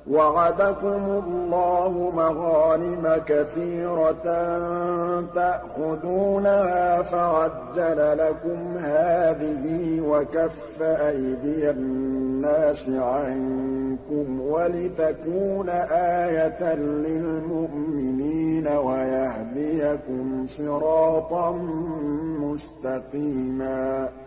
وَعَدَكُمُ اللَّهُ مَغَانِمَ كَثِيرَةً تَأْخُذُونَهَا فَعَجَّلَ لَكُمْ هَٰذِهِ وَكَفَّ أَيْدِيَ النَّاسِ عَنكُمْ وَلِتَكُونَ آيَةً لِّلْمُؤْمِنِينَ وَيَهْدِيَكُمْ صِرَاطًا مُّسْتَقِيمًا